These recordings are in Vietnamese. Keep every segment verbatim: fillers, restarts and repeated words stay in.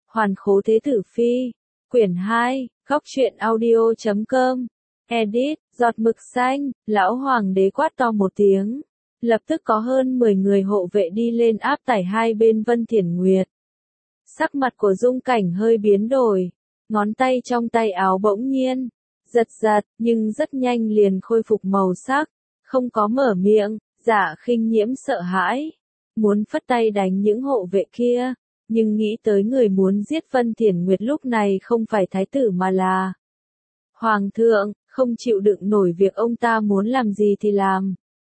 Hoàn Khố Thế Tử Phi, quyển hai, góc truyện audio chấm com, edit, giọt mực xanh, lão hoàng đế quát to một tiếng. Lập tức có hơn mười người hộ vệ đi lên áp tải hai bên Vân Thiển Nguyệt. Sắc mặt của Dung Cảnh hơi biến đổi, ngón tay trong tay áo bỗng nhiên giật giật, nhưng rất nhanh liền khôi phục màu sắc, không có mở miệng. Dạ Khinh Nhiễm sợ hãi, muốn phất tay đánh những hộ vệ kia, nhưng nghĩ tới người muốn giết Vân Thiển Nguyệt lúc này không phải thái tử mà là hoàng thượng, không chịu đựng nổi việc ông ta muốn làm gì thì làm.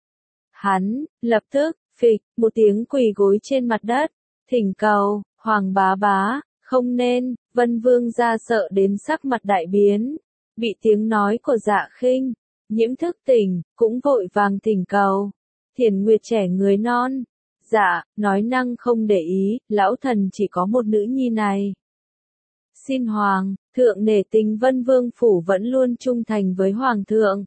Hắn, lập tức, phịch, một tiếng quỳ gối trên mặt đất, thỉnh cầu, Hoàng bá bá, không nên. Vân Vương gia sợ đến sắc mặt đại biến, bị tiếng nói của Dạ Khinh Nhiễm thức tỉnh, cũng vội vàng thỉnh cầu. Thiển Nguyệt trẻ người non, dạ, nói năng không để ý, lão thần chỉ có một nữ nhi này. Xin Hoàng thượng nể tình Vân Vương phủ vẫn luôn trung thành với Hoàng thượng.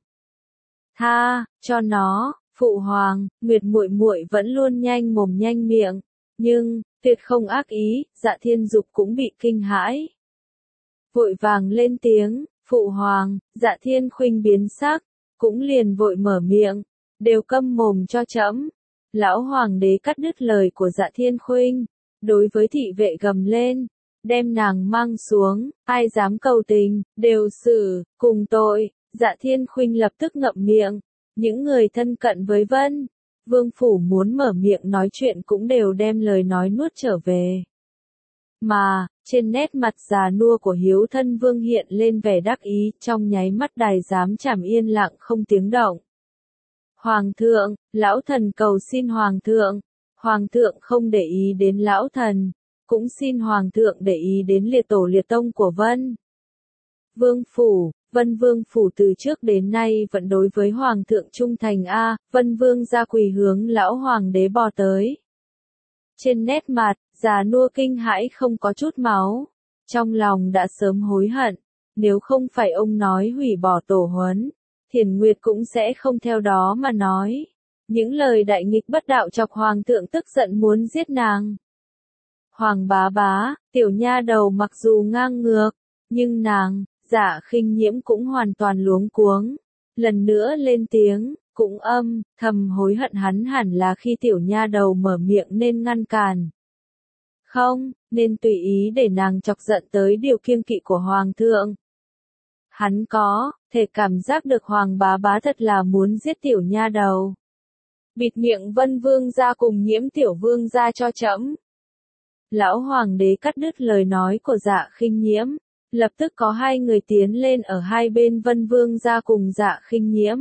Tha cho nó. Phụ hoàng, Nguyệt muội muội vẫn luôn nhanh mồm nhanh miệng, nhưng tuyệt không ác ý. Dạ Thiên Dục cũng bị kinh hãi, vội vàng lên tiếng. Phụ hoàng. Dạ Thiên Khuynh biến sắc, cũng liền vội mở miệng, đều câm mồm cho trẫm. Lão hoàng đế cắt đứt lời của Dạ Thiên Khuynh, đối với thị vệ gầm lên, đem nàng mang xuống, ai dám cầu tình, đều xử cùng tội. Dạ Thiên Khuynh lập tức ngậm miệng. Những người thân cận với Vân Vương phủ muốn mở miệng nói chuyện cũng đều đem lời nói nuốt trở về. Mà, trên nét mặt già nua của Hiếu Thân Vương hiện lên vẻ đắc ý, trong nháy mắt đài giám trảm yên lặng không tiếng động. Hoàng thượng, lão thần cầu xin Hoàng thượng. Hoàng thượng không để ý đến lão thần, cũng xin Hoàng thượng để ý đến liệt tổ liệt tông của Vân Vương phủ. Vân Vương phủ từ trước đến nay vẫn đối với Hoàng thượng trung thành a. Vân Vương ra quỳ hướng lão hoàng đế bò tới. Trên nét mặt, già nua kinh hãi không có chút máu. Trong lòng đã sớm hối hận, nếu không phải ông nói hủy bỏ tổ huấn, Thiển Nguyệt cũng sẽ không theo đó mà nói. Những lời đại nghịch bất đạo chọc Hoàng thượng tức giận muốn giết nàng. Hoàng bá bá, tiểu nha đầu mặc dù ngang ngược, nhưng nàng, Dạ Khinh Nhiễm cũng hoàn toàn luống cuống. Lần nữa lên tiếng, cũng âm thầm hối hận hắn hẳn là khi tiểu nha đầu mở miệng nên ngăn cản. Không, nên tùy ý để nàng chọc giận tới điều kiêng kỵ của Hoàng thượng. Hắn có thể cảm giác được Hoàng bá bá thật là muốn giết tiểu nha đầu. Bịt miệng Vân Vương gia cùng Nhiễm tiểu vương gia cho trẫm. Lão hoàng đế cắt đứt lời nói của Dạ Khinh Nhiễm. Lập tức có hai người tiến lên ở hai bên Vân Vương gia cùng Dạ Khinh Nhiễm,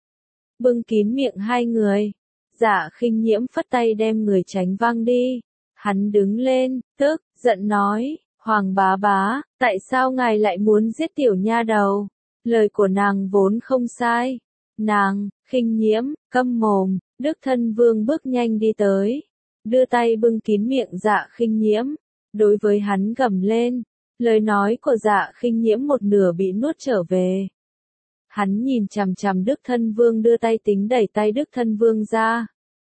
bưng kín miệng hai người. Dạ Khinh Nhiễm phất tay đem người tránh văng đi. Hắn đứng lên, tức giận nói, Hoàng bá bá, tại sao ngài lại muốn giết tiểu nha đầu? Lời của nàng vốn không sai. Nàng, Khinh Nhiễm, câm mồm. Đức Thân Vương bước nhanh đi tới, đưa tay bưng kín miệng Dạ Khinh Nhiễm, đối với hắn gầm lên. Lời nói của Dạ Khinh Nhiễm một nửa bị nuốt trở về. Hắn nhìn chằm chằm Đức Thân Vương đưa tay tính đẩy tay Đức Thân Vương ra.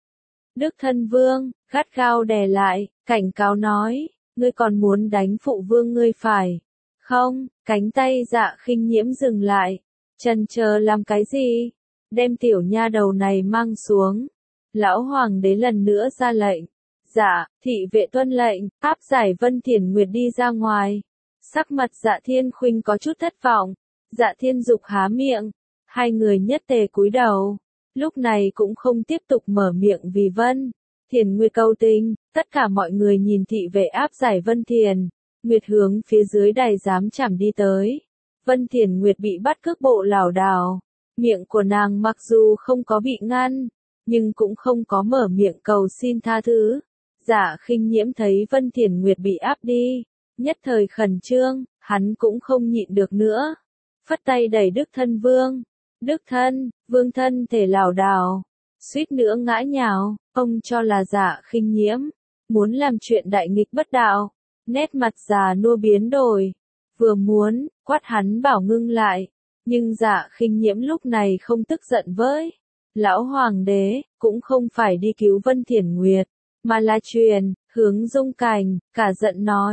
Đức Thân Vương, gắt gao đè lại, cảnh cáo nói, ngươi còn muốn đánh phụ vương ngươi phải không? Cánh tay Dạ Khinh Nhiễm dừng lại, chần chờ làm cái gì? Đem tiểu nha đầu này mang xuống. Lão hoàng đế lần nữa ra lệnh. Dạ, thị vệ tuân lệnh, áp giải Vân Thiển Nguyệt đi ra ngoài. Sắc mặt Dạ Thiên Khuynh có chút thất vọng. Dạ Thiên Dục há miệng, hai người nhất tề cúi đầu. Lúc này cũng không tiếp tục mở miệng vì Vân Thiển Nguyệt cầu tình. Tất cả mọi người nhìn thị vệ áp giải Vân Thiển Nguyệt hướng phía dưới đài giám trảm đi tới. Vân Thiển Nguyệt bị bắt cước bộ lảo đảo, miệng của nàng mặc dù không có bị ngăn, nhưng cũng không có mở miệng cầu xin tha thứ. Dạ Khinh Nhiễm thấy Vân Thiển Nguyệt bị áp đi, nhất thời khẩn trương, hắn cũng không nhịn được nữa. Phất tay đẩy Đức Thân Vương. Đức Thân Vương thân thể lảo đảo, suýt nữa ngã nhào. Ông cho là Dạ Khinh Nhiễm muốn làm chuyện đại nghịch bất đạo. Nét mặt già nua biến đổi, vừa muốn quát hắn bảo ngưng lại, nhưng Dạ Khinh Nhiễm lúc này không tức giận với lão hoàng đế, cũng không phải đi cứu Vân Thiển Nguyệt, mà là truyền hướng Dung Cảnh, cả giận nói,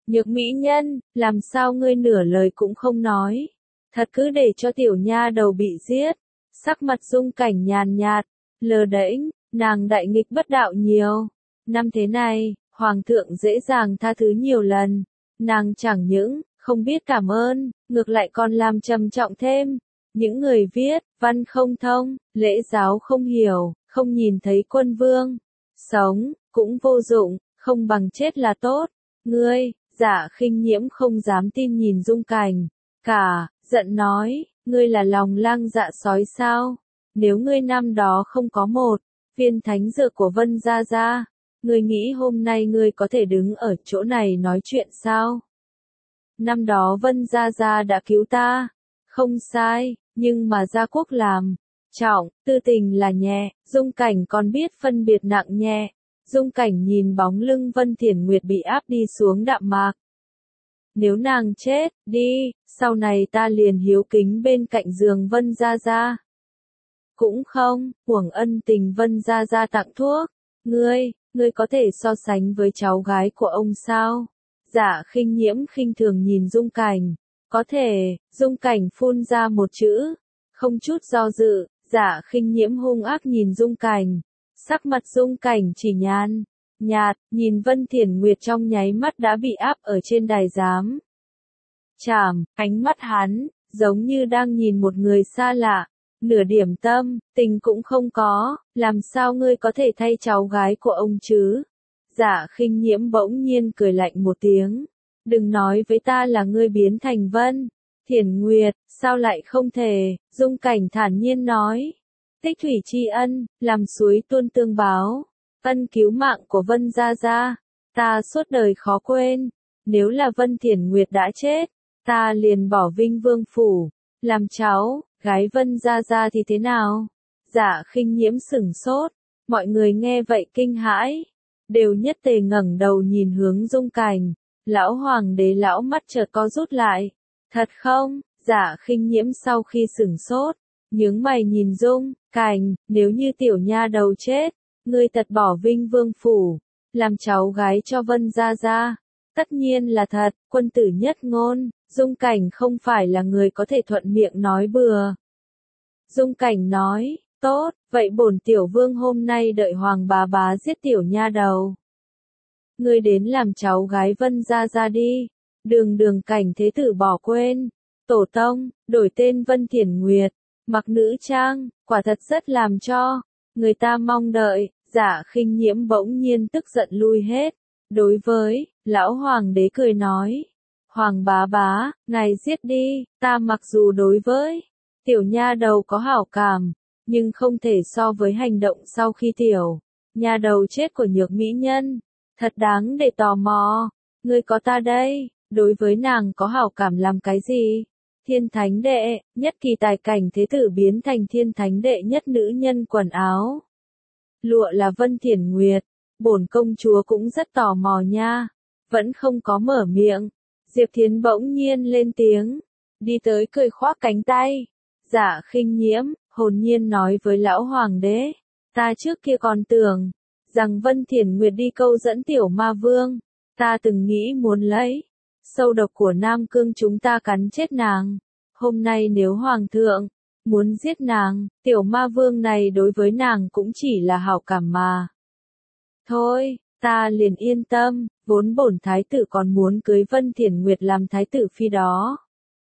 Nhược mỹ nhân, làm sao ngươi nửa lời cũng không nói. Thật cứ để cho tiểu nha đầu bị giết. Sắc mặt Dung Cảnh nhàn nhạt, lờ đễnh, nàng đại nghịch bất đạo nhiều. Năm thế này, Hoàng thượng dễ dàng tha thứ nhiều lần. Nàng chẳng những, không biết cảm ơn, ngược lại còn làm trầm trọng thêm. Những người viết, văn không thông, lễ giáo không hiểu, không nhìn thấy quân vương. Sống, cũng vô dụng, không bằng chết là tốt. Ngươi, Dạ Khinh Nhiễm không dám tin nhìn Dung Cảnh. Cả, giận nói, ngươi là lòng lang dạ sói sao? Nếu ngươi năm đó không có một viên thánh dược của Vân Gia Gia, ngươi nghĩ hôm nay ngươi có thể đứng ở chỗ này nói chuyện sao? Năm đó Vân Gia Gia đã cứu ta. Không sai, nhưng mà Gia Quốc làm trọng, tư tình là nhẹ, Dung Cảnh còn biết phân biệt nặng nhẹ. Dung Cảnh nhìn bóng lưng Vân Thiển Nguyệt bị áp đi xuống đạm mạc. Nếu nàng chết, đi, sau này ta liền hiếu kính bên cạnh giường Vân Gia Gia. Cũng không, uổng ân tình Vân Gia Gia tặng thuốc. Ngươi, ngươi có thể so sánh với cháu gái của ông sao? Dạ Khinh Nhiễm khinh thường nhìn Dung Cảnh. Có thể, Dung Cảnh phun ra một chữ. Không chút do dự, Dạ Khinh Nhiễm hung ác nhìn Dung Cảnh. Sắc mặt Dung Cảnh chỉ nhàn, nhạt, nhìn Vân Thiển Nguyệt trong nháy mắt đã bị áp ở trên đài giám. Chảm, ánh mắt hắn, giống như đang nhìn một người xa lạ, nửa điểm tâm, tình cũng không có, làm sao ngươi có thể thay cháu gái của ông chứ? Dạ Khinh Nhiễm bỗng nhiên cười lạnh một tiếng, đừng nói với ta là ngươi biến thành Vân Thiển Nguyệt, sao lại không thể? Dung Cảnh thản nhiên nói. Tích thủy tri ân, làm suối tuôn tương báo. Ân cứu mạng của Vân Gia Gia, ta suốt đời khó quên. Nếu là Vân Thiển Nguyệt đã chết, ta liền bỏ Vinh Vương phủ, làm cháu, gái Vân Gia Gia thì thế nào? Dạ Khinh Nhiễm sửng sốt, mọi người nghe vậy kinh hãi, đều nhất tề ngẩng đầu nhìn hướng Dung Cảnh. Lão Hoàng đế lão mắt chợt co rút lại. Thật không? Dạ Khinh Nhiễm sau khi sửng sốt, nhướng mày nhìn Dung Cảnh, nếu như tiểu nha đầu chết, ngươi thật bỏ Vinh Vương phủ, làm cháu gái cho Vân Gia Gia. Tất nhiên là thật, quân tử nhất ngôn, Dung Cảnh không phải là người có thể thuận miệng nói bừa. Dung Cảnh nói, tốt, vậy bổn tiểu vương hôm nay đợi Hoàng bá bá giết tiểu nha đầu. Ngươi đến làm cháu gái Vân Gia Gia đi. Đường Đường Cảnh thế tử bỏ quên, tổ tông, đổi tên Vân Thiển Nguyệt, mặc nữ trang, quả thật rất làm cho người ta mong đợi. Dạ Khinh Nhiễm bỗng nhiên tức giận lui hết. Đối với lão hoàng đế cười nói, Hoàng bá bá, ngài giết đi, ta mặc dù đối với tiểu nha đầu có hảo cảm, nhưng không thể so với hành động sau khi tiểu nha đầu chết của nhược mỹ nhân. Thật đáng để tò mò, ngươi có ta đây, đối với nàng có hảo cảm làm cái gì? Thiên thánh đệ, nhất kỳ tài cảnh thế tử biến thành thiên thánh đệ nhất nữ nhân quần áo lụa là Vân Thiển Nguyệt. Bổn công chúa cũng rất tò mò nha, vẫn không có mở miệng. Diệp Thiến bỗng nhiên lên tiếng, đi tới cười khoác cánh tay. Dạ Khinh Nhiễm, hồn nhiên nói với lão hoàng đế, ta trước kia còn tưởng rằng Vân Thiển Nguyệt đi câu dẫn tiểu ma vương, ta từng nghĩ muốn lấy sâu độc của Nam Cương chúng ta cắn chết nàng. Hôm nay nếu hoàng thượng muốn giết nàng, tiểu ma vương này đối với nàng cũng chỉ là hảo cảm mà thôi, ta liền yên tâm, vốn bổn thái tử còn muốn cưới Vân Thiển Nguyệt làm thái tử phi đó.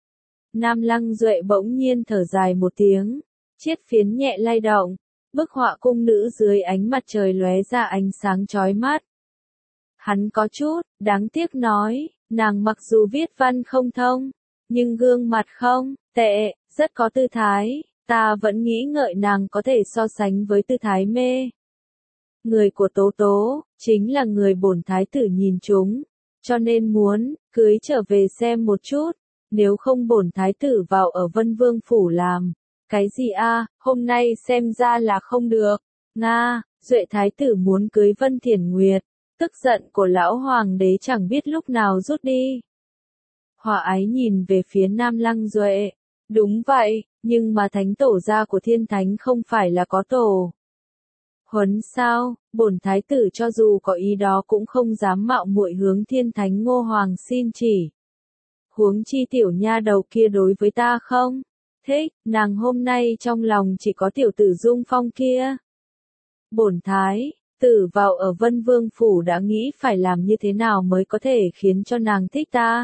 Nam Lăng Duệ bỗng nhiên thở dài một tiếng, chiếc phiến nhẹ lay động, bức họa cung nữ dưới ánh mặt trời lóe ra ánh sáng chói mắt. Hắn có chút đáng tiếc nói, nàng mặc dù viết văn không thông, nhưng gương mặt không tệ, rất có tư thái, ta vẫn nghĩ ngợi nàng có thể so sánh với tư thái mê người của Tố Tố, chính là người bổn thái tử nhìn chúng, cho nên muốn cưới trở về xem một chút, nếu không bổn thái tử vào ở Vân Vương phủ làm cái gì a? Hôm nay xem ra là không được. Nga, Duệ thái tử muốn cưới Vân Thiển Nguyệt, tức giận của lão hoàng đế chẳng biết lúc nào rút đi. Hòa Ái nhìn về phía Nam Lăng Duệ, đúng vậy, nhưng mà thánh tổ gia của thiên thánh không phải là có tổ Huấn sao, bổn thái tử cho dù có ý đó cũng không dám mạo muội hướng thiên thánh Ngô Hoàng xin chỉ. Huống chi tiểu nha đầu kia đối với ta không thích, nàng hôm nay trong lòng chỉ có tiểu tử Dung Phong kia. Bổn thái tử vào ở Vân Vương phủ đã nghĩ phải làm như thế nào mới có thể khiến cho nàng thích ta.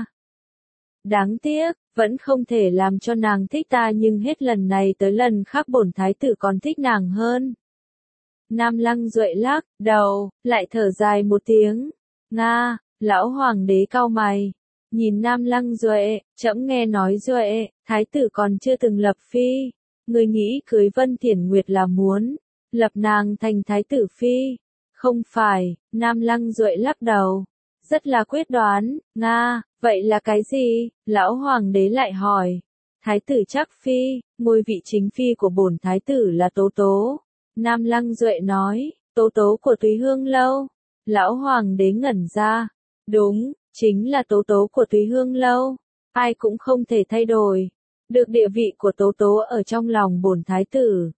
Đáng tiếc, vẫn không thể làm cho nàng thích ta, nhưng hết lần này tới lần khác bổn thái tử còn thích nàng hơn. Nam Lăng Duệ lắc đầu, lại thở dài một tiếng. Nga, lão hoàng đế cau mày. Nhìn Nam Lăng Duệ, trẫm nghe nói Duệ, thái tử còn chưa từng lập phi. Người nghĩ cưới Vân Thiển Nguyệt là muốn lập nàng thành thái tử phi. Không phải, Nam Lăng Duệ lắc đầu. Rất là quyết đoán. Nga, vậy là cái gì? Lão hoàng đế lại hỏi. Thái tử Trác phi, ngôi vị chính phi của bổn thái tử là Tố Tố. Nam Lăng Duệ nói, Tố Tố của Túy Hương Lâu. Lão hoàng đế ngẩn ra. Đúng, chính là Tố Tố của Túy Hương Lâu. Ai cũng không thể thay đổi được địa vị của Tố Tố ở trong lòng bổn thái tử.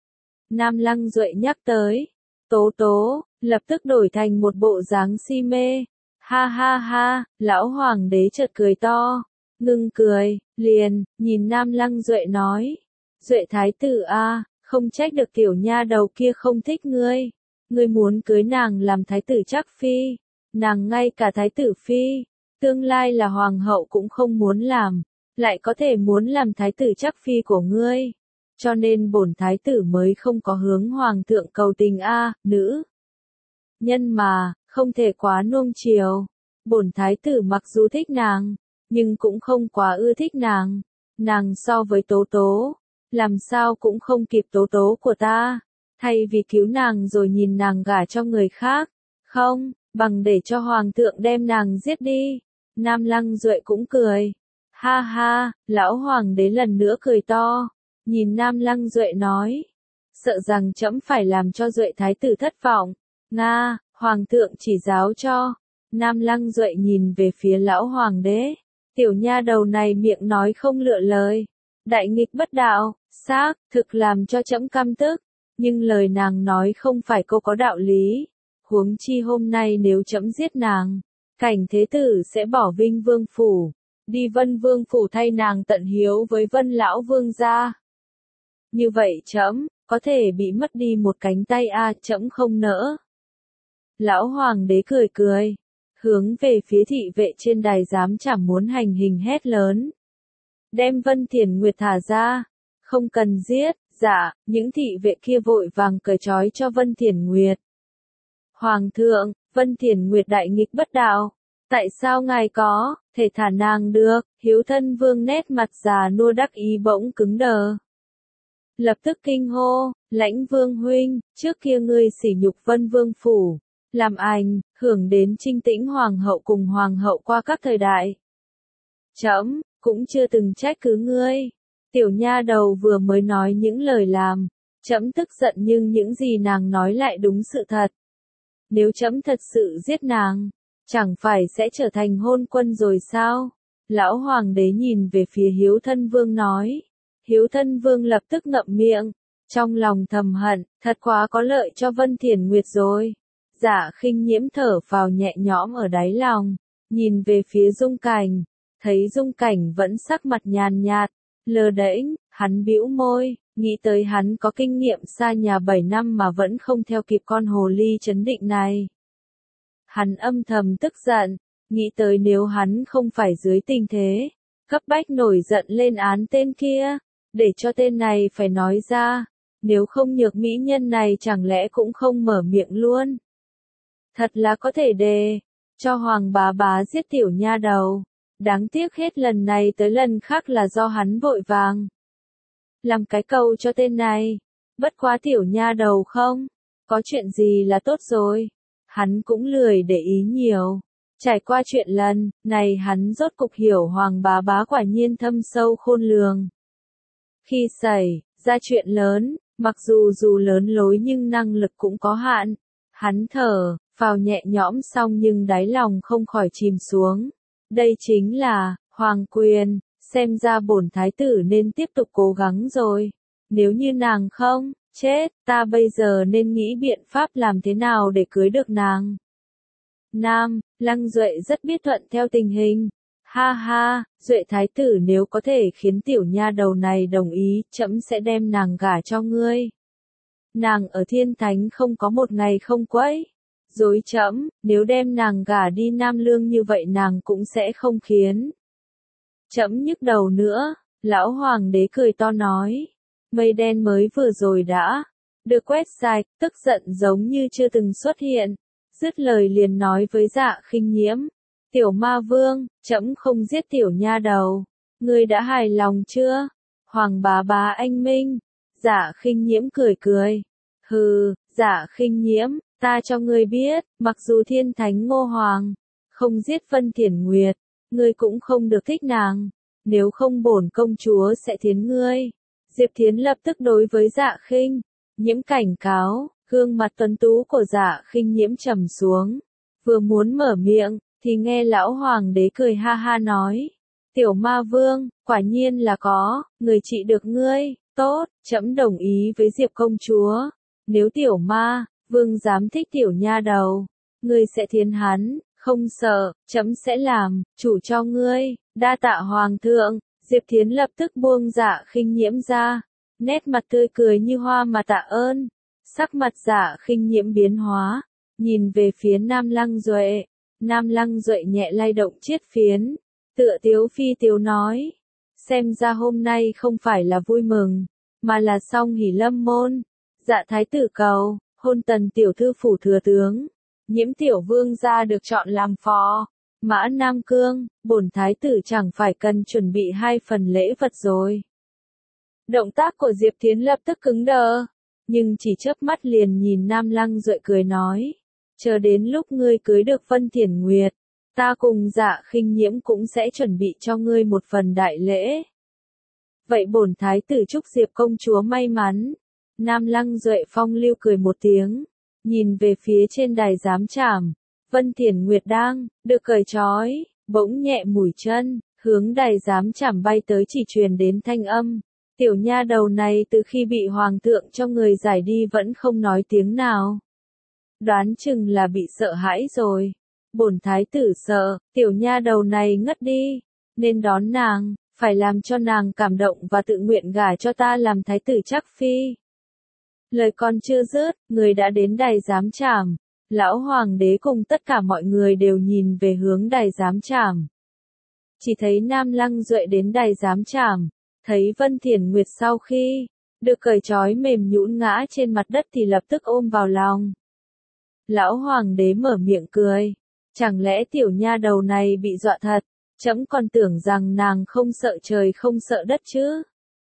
Nam Lăng Duệ nhắc tới Tố Tố, lập tức đổi thành một bộ dáng si mê. Ha ha ha, lão hoàng đế chợt cười to. Ngưng cười, liền, nhìn Nam Lăng Duệ nói. Duệ thái tử a, không trách được tiểu nha đầu kia không thích ngươi. Ngươi muốn cưới nàng làm thái tử Trác phi. Nàng ngay cả thái tử phi, tương lai là hoàng hậu cũng không muốn làm. Lại có thể muốn làm thái tử Trác phi của ngươi. Cho nên bổn thái tử mới không có hướng hoàng thượng cầu tình a, nữ nhân mà, không thể quá nuông chiều. Bổn thái tử mặc dù thích nàng, nhưng cũng không quá ưa thích nàng. Nàng so với Tố Tố, làm sao cũng không kịp Tố Tố của ta. Thay vì cứu nàng rồi nhìn nàng gả cho người khác, không, bằng để cho hoàng thượng đem nàng giết đi. Nam Lăng Duệ cũng cười. Ha ha, lão hoàng đế lần nữa cười to. Nhìn Nam Lăng Duệ nói, sợ rằng trẫm phải làm cho Duệ thái tử thất vọng. Nga, hoàng thượng chỉ giáo cho. Nam Lăng Duệ nhìn về phía lão hoàng đế. Tiểu nha đầu này miệng nói không lựa lời. Đại nghịch bất đạo, xác, thực làm cho trẫm căm tức. Nhưng lời nàng nói không phải câu có đạo lý. Huống chi hôm nay nếu trẫm giết nàng, Cảnh thế tử sẽ bỏ Vinh Vương phủ, đi Vân Vương phủ thay nàng tận hiếu với Vân lão vương gia. Như vậy trẫm có thể bị mất đi một cánh tay a, à, trẫm không nỡ. Lão hoàng đế cười cười, hướng về phía thị vệ trên đài giám chẳng muốn hành hình hét lớn. Đem Vân Thiển Nguyệt thả ra, không cần giết. Dạ, những thị vệ kia vội vàng cởi trói cho Vân Thiển Nguyệt. Hoàng thượng, Vân Thiển Nguyệt đại nghịch bất đạo. Tại sao ngài có thể thả nàng được? Hiếu Thân Vương nét mặt già nua đắc ý bỗng cứng đờ. Lập tức kinh hô, Lãnh Vương huynh, trước kia ngươi sỉ nhục Vân Vương phủ, làm ảnh hưởng đến Trinh Tĩnh hoàng hậu cùng hoàng hậu qua các thời đại. Trẫm cũng chưa từng trách cứ ngươi. Tiểu nha đầu vừa mới nói những lời làm trẫm tức giận, nhưng những gì nàng nói lại đúng sự thật. Nếu trẫm thật sự giết nàng, chẳng phải sẽ trở thành hôn quân rồi sao? Lão hoàng đế nhìn về phía Hiếu Thân Vương nói. Hiếu Thân Vương lập tức ngậm miệng, trong lòng thầm hận, thật quá có lợi cho Vân Thiển Nguyệt rồi. Dạ Khinh Nhiễm thở phào nhẹ nhõm ở đáy lòng, nhìn về phía Dung Cảnh, thấy Dung Cảnh vẫn sắc mặt nhàn nhạt, lơ đễnh, hắn bĩu môi, nghĩ tới hắn có kinh nghiệm xa nhà bảy năm mà vẫn không theo kịp con hồ ly chấn định này. Hắn âm thầm tức giận, nghĩ tới nếu hắn không phải dưới tình thế cấp bách nổi giận lên án tên kia, để cho tên này phải nói ra, nếu không nhược mỹ nhân này chẳng lẽ cũng không mở miệng luôn. Thật là có thể đề cho Hoàng bá bá giết tiểu nha đầu. Đáng tiếc hết lần này tới lần khác là do hắn vội vàng làm cái câu cho tên này. Bất quá tiểu nha đầu không có chuyện gì là tốt rồi. Hắn cũng lười để ý nhiều. Trải qua chuyện lần này hắn rốt cục hiểu Hoàng bá bá quả nhiên thâm sâu khôn lường. Khi xảy ra chuyện lớn, mặc dù dù lớn lối nhưng năng lực cũng có hạn. Hắn thở phào nhẹ nhõm xong nhưng đáy lòng không khỏi chìm xuống. Đây chính là hoàng quyền, xem ra bổn thái tử nên tiếp tục cố gắng rồi. Nếu như nàng không chết, ta bây giờ nên nghĩ biện pháp làm thế nào để cưới được nàng. Nam, Lăng Duệ rất biết thuận theo tình hình. Ha ha, Duệ thái tử nếu có thể khiến tiểu nha đầu này đồng ý, trẫm sẽ đem nàng gả cho ngươi. Nàng ở thiên thánh không có một ngày không quấy. Dối trẫm, nếu đem nàng gả đi Nam Lương như vậy nàng cũng sẽ không khiến trẫm nhức đầu nữa. Lão hoàng đế cười to nói. Mây đen mới vừa rồi đã được quét sạch, tức giận giống như chưa từng xuất hiện. Dứt lời liền nói với Dạ Khinh Nhiễm. Tiểu ma vương, trẫm không giết tiểu nha đầu. Ngươi đã hài lòng chưa? Hoàng bá bá anh minh. Dạ Khinh Nhiễm cười cười. Hừ, Dạ Khinh Nhiễm, ta cho ngươi biết, mặc dù thiên thánh Ngô Hoàng không giết Vân Thiển Nguyệt, ngươi cũng không được thích nàng. Nếu không bổn công chúa sẽ thiến ngươi. Diệp Thiến lập tức đối với Dạ Khinh Nhiễm cảnh cáo, gương mặt tuấn tú của Dạ Khinh Nhiễm trầm xuống. Vừa muốn mở miệng, thì nghe lão hoàng đế cười ha ha nói. Tiểu ma vương, quả nhiên là có, người trị được ngươi, tốt, trẫm đồng ý với Diệp công chúa. Nếu tiểu ma vương dám thích tiểu nha đầu, ngươi sẽ thiến hắn, không sợ, trẫm sẽ làm chủ cho ngươi. Đa tạ hoàng thượng. Diệp Thiến lập tức buông Dạ Khinh Nhiễm ra, nét mặt tươi cười như hoa mà tạ ơn. Sắc mặt Dạ Khinh Nhiễm biến hóa, nhìn về phía Nam Lăng Duệ. Nam Lăng Duệ nhẹ lay động chiết phiến, tựa tiếu phi tiếu nói. Xem ra hôm nay không phải là vui mừng, mà là song hỷ lâm môn. Dạ thái tử cầu, hôn Tần tiểu thư phủ thừa tướng. Nhiễm tiểu vương gia được chọn làm phò mã Nam Cương, bổn thái tử chẳng phải cần chuẩn bị hai phần lễ vật rồi. Động tác của Diệp Thiến lập tức cứng đờ, nhưng chỉ chớp mắt liền nhìn Nam Lăng Duệ cười nói. Chờ đến lúc ngươi cưới được Vân Thiển Nguyệt, ta cùng Dạ Khinh Nhiễm cũng sẽ chuẩn bị cho ngươi một phần đại lễ. Vậy bổn thái tử chúc Diệp công chúa may mắn. Nam Lăng Duệ phong lưu cười một tiếng, nhìn về phía trên đài giám trảm. Vân Thiển Nguyệt đang được cởi trói, bỗng nhẹ mũi chân, hướng đài giám trảm bay tới chỉ truyền đến thanh âm. Tiểu nha đầu này từ khi bị hoàng thượng cho người giải đi vẫn không nói tiếng nào. Đoán chừng là bị sợ hãi rồi. Bổn thái tử sợ, tiểu nha đầu này ngất đi, nên đón nàng, phải làm cho nàng cảm động và tự nguyện gả cho ta làm thái tử chắc phi. Lời còn chưa dứt, người đã đến đài giám trảm. Lão hoàng đế cùng tất cả mọi người đều nhìn về hướng đài giám trảm. Chỉ thấy Nam Lăng Duệ đến đài giám trảm, thấy Vân Thiển Nguyệt sau khi được cởi trói mềm nhũn ngã trên mặt đất thì lập tức ôm vào lòng. Lão hoàng đế mở miệng cười, chẳng lẽ tiểu nha đầu này bị dọa thật, trẫm còn tưởng rằng nàng không sợ trời không sợ đất chứ.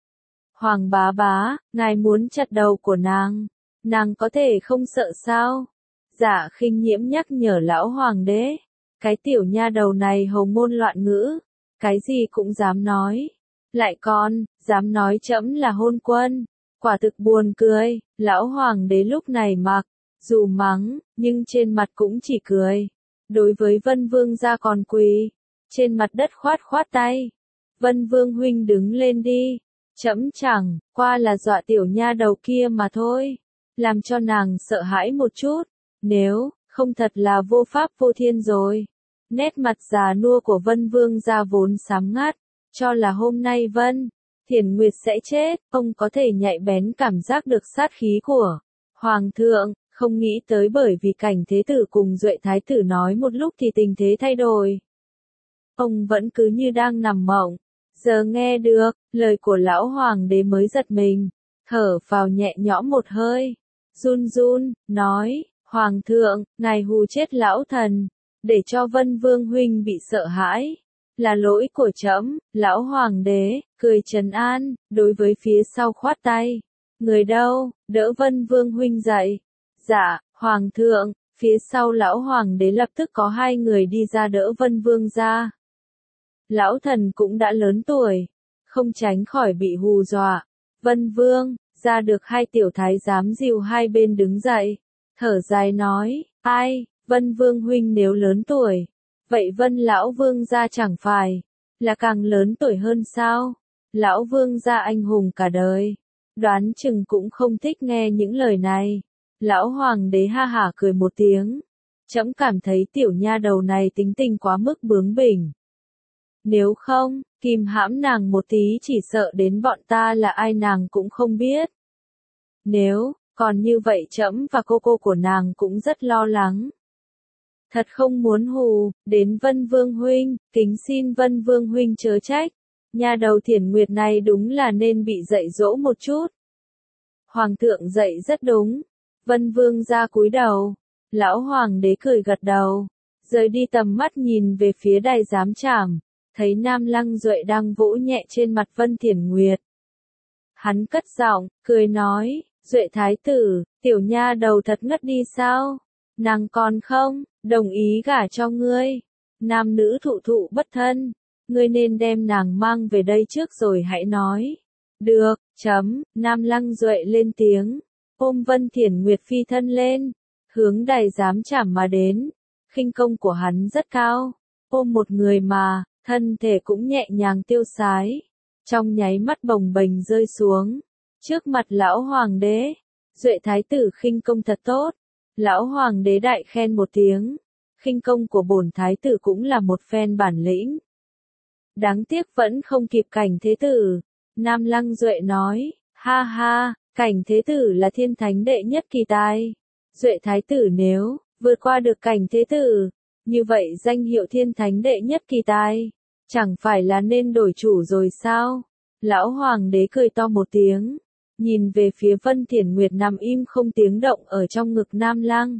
Hoàng bá bá, ngài muốn chặt đầu của nàng, nàng có thể không sợ sao? Dạ Khinh Nhiễm nhắc nhở lão hoàng đế, cái tiểu nha đầu này hầu ngôn loạn ngữ, cái gì cũng dám nói, lại còn dám nói trẫm là hôn quân, quả thực buồn cười. Lão hoàng đế lúc này mặc dù mắng, nhưng trên mặt cũng chỉ cười. Đối với Vân Vương gia còn quỳ trên mặt đất khoát khoát tay. Vân Vương huynh đứng lên đi, trẫm chẳng qua là dọa tiểu nha đầu kia mà thôi, làm cho nàng sợ hãi một chút. Nếu không thật là vô pháp vô thiên rồi. Nét mặt già nua của Vân Vương gia vốn sám ngắt, cho là hôm nay Vân Thiển Nguyệt sẽ chết, ông có thể nhạy bén cảm giác được sát khí của Hoàng thượng, không nghĩ tới bởi vì Cảnh Thế Tử cùng Duệ Thái Tử nói một lúc thì tình thế thay đổi. Ông vẫn cứ như đang nằm mộng, giờ nghe được lời của lão hoàng đế mới giật mình, thở vào nhẹ nhõm một hơi, run run, nói. Hoàng thượng, ngài hù chết lão thần, để cho Vân Vương huynh bị sợ hãi, là lỗi của trẫm. Lão hoàng đế cười trấn an, đối với phía sau khoát tay. Người đâu, đỡ Vân Vương huynh dậy. Dạ, hoàng thượng. Phía sau lão hoàng đế lập tức có hai người đi ra đỡ Vân Vương ra. Lão thần cũng đã lớn tuổi, không tránh khỏi bị hù dọa. Vân Vương ra được hai tiểu thái giám dìu hai bên đứng dậy. Thở dài nói, ai, Vân Vương huynh nếu lớn tuổi, vậy Vân Lão Vương gia chẳng phải là càng lớn tuổi hơn sao? Lão Vương gia anh hùng cả đời, đoán chừng cũng không thích nghe những lời này. Lão hoàng đế ha hả cười một tiếng. Trẫm cảm thấy tiểu nha đầu này tính tình quá mức bướng bỉnh. Nếu không, kìm hãm nàng một tí chỉ sợ đến bọn ta là ai nàng cũng không biết. Nếu, còn như vậy trẫm và cô cô của nàng cũng rất lo lắng. Thật không muốn hù, đến Vân Vương huynh, kính xin Vân Vương huynh chớ trách. Nha đầu Thiển Nguyệt này đúng là nên bị dạy dỗ một chút. Hoàng thượng dạy rất đúng. Vân Vương ra cúi đầu. Lão hoàng đế cười gật đầu. Rời đi tầm mắt nhìn về phía đài giám trảm. Thấy Nam Lăng Duệ đang vỗ nhẹ trên mặt Vân Thiển Nguyệt. Hắn cất giọng, cười nói, Duệ thái tử, tiểu nha đầu thật ngất đi sao? Nàng còn không, đồng ý gả cho ngươi. Nam nữ thụ thụ bất thân. Ngươi nên đem nàng mang về đây trước rồi hãy nói. Được, chấm, Nam Lăng Duệ lên tiếng. Ôm Vân Thiển Nguyệt phi thân lên. Hướng đài giám trảm mà đến. Khinh công của hắn rất cao. Ôm một người mà, thân thể cũng nhẹ nhàng tiêu sái. Trong nháy mắt bồng bềnh rơi xuống. Trước mặt lão hoàng đế. Duệ thái tử khinh công thật tốt. Lão hoàng đế đại khen một tiếng. Khinh công của bổn thái tử cũng là một phen bản lĩnh. Đáng tiếc vẫn không kịp Cảnh Thế Tử. Nam Lăng Duệ nói, ha ha, Cảnh Thế Tử là thiên thánh đệ nhất kỳ tài. Duệ thái tử nếu vượt qua được Cảnh Thế Tử, như vậy danh hiệu thiên thánh đệ nhất kỳ tài, chẳng phải là nên đổi chủ rồi sao? Lão hoàng đế cười to một tiếng, nhìn về phía Vân Thiển Nguyệt nằm im không tiếng động ở trong ngực Nam Lăng.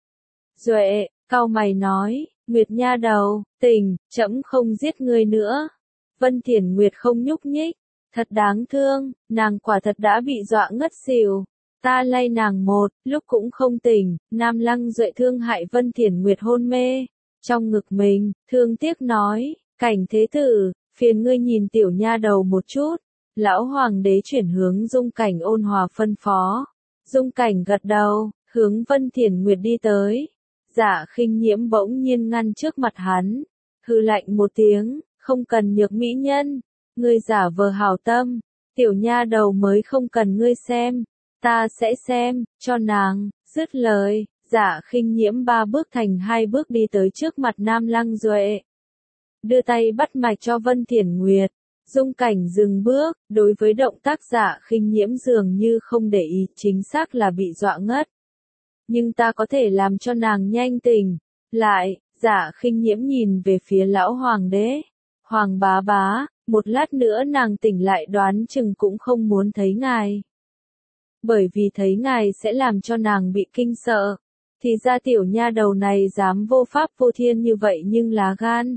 Duệ, cau mày nói, Nguyệt nha đầu, tình, trẫm không giết ngươi nữa. Vân Thiển Nguyệt không nhúc nhích, thật đáng thương, nàng quả thật đã bị dọa ngất xỉu. Ta lay nàng một, lúc cũng không tỉnh, Nam Lăng Duệ thương hại Vân Thiển Nguyệt hôn mê. Trong ngực mình, thương tiếc nói, Cảnh Thế Tử, phiền ngươi nhìn tiểu nha đầu một chút. Lão hoàng đế chuyển hướng Dung Cảnh ôn hòa phân phó. Dung Cảnh gật đầu, hướng Vân Thiển Nguyệt đi tới. Dạ Khinh Nhiễm bỗng nhiên ngăn trước mặt hắn, hừ lạnh một tiếng, không cần nhược mỹ nhân, ngươi giả vờ hảo tâm, tiểu nha đầu mới không cần ngươi xem, ta sẽ xem, cho nàng, dứt lời, Dạ Khinh Nhiễm ba bước thành hai bước đi tới trước mặt Nam Lăng Duệ. Đưa tay bắt mạch cho Vân Thiển Nguyệt, Dung Cảnh dừng bước, đối với động tác Dạ Khinh Nhiễm dường như không để ý, chính xác là bị dọa ngất. Nhưng ta có thể làm cho nàng nhanh tỉnh. Lại, Dạ Khinh Nhiễm nhìn về phía lão hoàng đế. Hoàng bá bá, một lát nữa nàng tỉnh lại đoán chừng cũng không muốn thấy ngài. Bởi vì thấy ngài sẽ làm cho nàng bị kinh sợ. Thì ra tiểu nha đầu này dám vô pháp vô thiên như vậy nhưng lá gan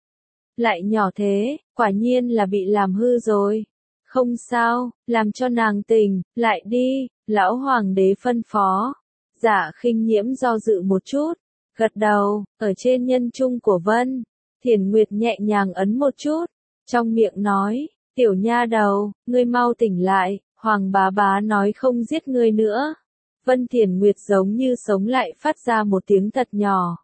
lại nhỏ thế, quả nhiên là bị làm hư rồi. Không sao, làm cho nàng tỉnh, lại đi, lão hoàng đế phân phó. Dạ Khinh Nhiễm do dự một chút, gật đầu, ở trên nhân trung của Vân Thiển Nguyệt nhẹ nhàng ấn một chút, trong miệng nói, tiểu nha đầu, ngươi mau tỉnh lại, hoàng bá bá nói không giết ngươi nữa. Vân Thiển Nguyệt giống như sống lại phát ra một tiếng thật nhỏ.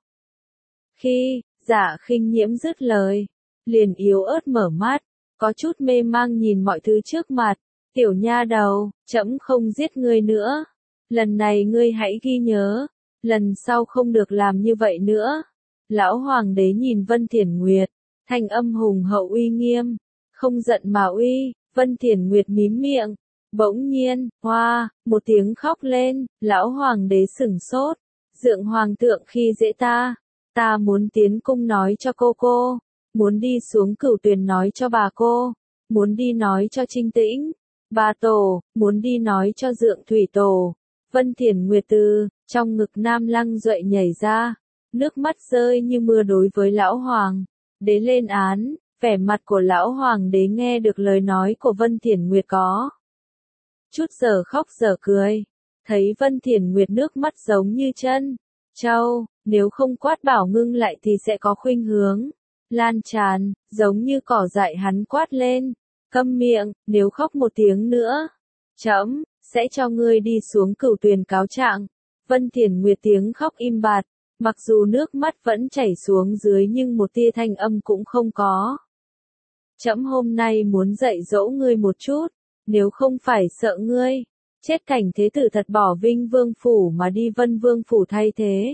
Khi, Dạ Khinh Nhiễm dứt lời, liền yếu ớt mở mắt, có chút mê mang nhìn mọi thứ trước mặt, tiểu nha đầu, trẫm không giết ngươi nữa. Lần này ngươi hãy ghi nhớ, lần sau không được làm như vậy nữa. Lão hoàng đế nhìn Vân Thiển Nguyệt, thanh âm hùng hậu uy nghiêm, không giận mà uy. Vân Thiển Nguyệt mím miệng, bỗng nhiên, hoa, một tiếng khóc lên. Lão hoàng đế sửng sốt, dượng hoàng thượng khi dễ ta, ta muốn tiến cung nói cho cô cô, muốn đi xuống Cửu Tuyền nói cho bà cô, muốn đi nói cho Trinh Tĩnh, bà tổ, muốn đi nói cho dượng Thủy tổ. Vân Thiển Nguyệt từ trong ngực Nam Lăng Duệ nhảy ra, nước mắt rơi như mưa đối với lão hoàng đế lên án. Vẻ mặt của lão hoàng đế nghe được lời nói của Vân Thiển Nguyệt có chút giờ khóc giờ cười, thấy Vân Thiển Nguyệt nước mắt giống như chân trâu, nếu không quát bảo ngưng lại thì sẽ có khuynh hướng lan tràn, giống như cỏ dại. Hắn quát lên, câm miệng, nếu khóc một tiếng nữa, trẫm sẽ cho ngươi đi xuống Cửu Tuyền cáo trạng. Vân Thiển Nguyệt tiếng khóc im bặt, mặc dù nước mắt vẫn chảy xuống dưới nhưng một tia thanh âm cũng không có. Trẫm hôm nay muốn dạy dỗ ngươi một chút, Nếu không phải sợ ngươi, chết cảnh thế tử thật bỏ Vinh Vương Phủ mà đi Vân Vương Phủ thay thế.